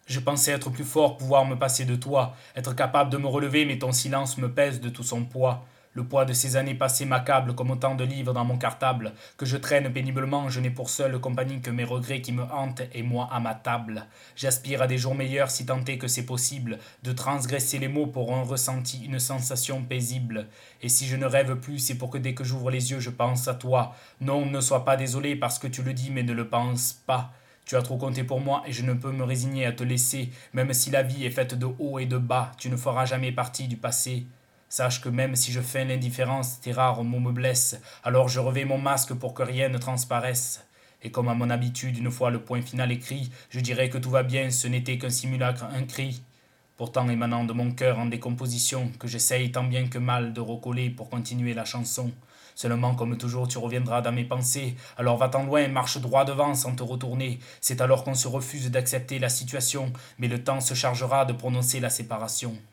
Je pensais être plus fort, pouvoir me passer de toi, être capable de me relever, mais ton silence me pèse de tout son poids. Le poids de ces années passées m'accable comme autant de livres dans mon cartable, que je traîne péniblement, je n'ai pour seule compagnie que mes regrets qui me hantent et moi à ma table. J'aspire à des jours meilleurs si tant est que c'est possible, de transgresser les mots pour un ressenti, une sensation paisible. Et si je ne rêve plus, c'est pour que dès que j'ouvre les yeux, je pense à toi. Non, ne sois pas désolé parce que tu le dis, mais ne le pense pas. Tu as trop compté pour moi et je ne peux me résigner à te laisser, même si la vie est faite de hauts et de bas, tu ne feras jamais partie du passé. Sache que même si je feins l'indifférence, tes rares mots me blessent, alors je revais mon masque pour que rien ne transparaisse. Et comme à mon habitude, une fois le point final écrit, je dirais que tout va bien, ce n'était qu'un simulacre, un cri. Pourtant émanant de mon cœur en décomposition, que j'essaye tant bien que mal de recoller pour continuer la chanson. Seulement, comme toujours, tu reviendras dans mes pensées. Alors va-t'en loin, marche droit devant sans te retourner. C'est alors qu'on se refuse d'accepter la situation, mais le temps se chargera de prononcer la séparation.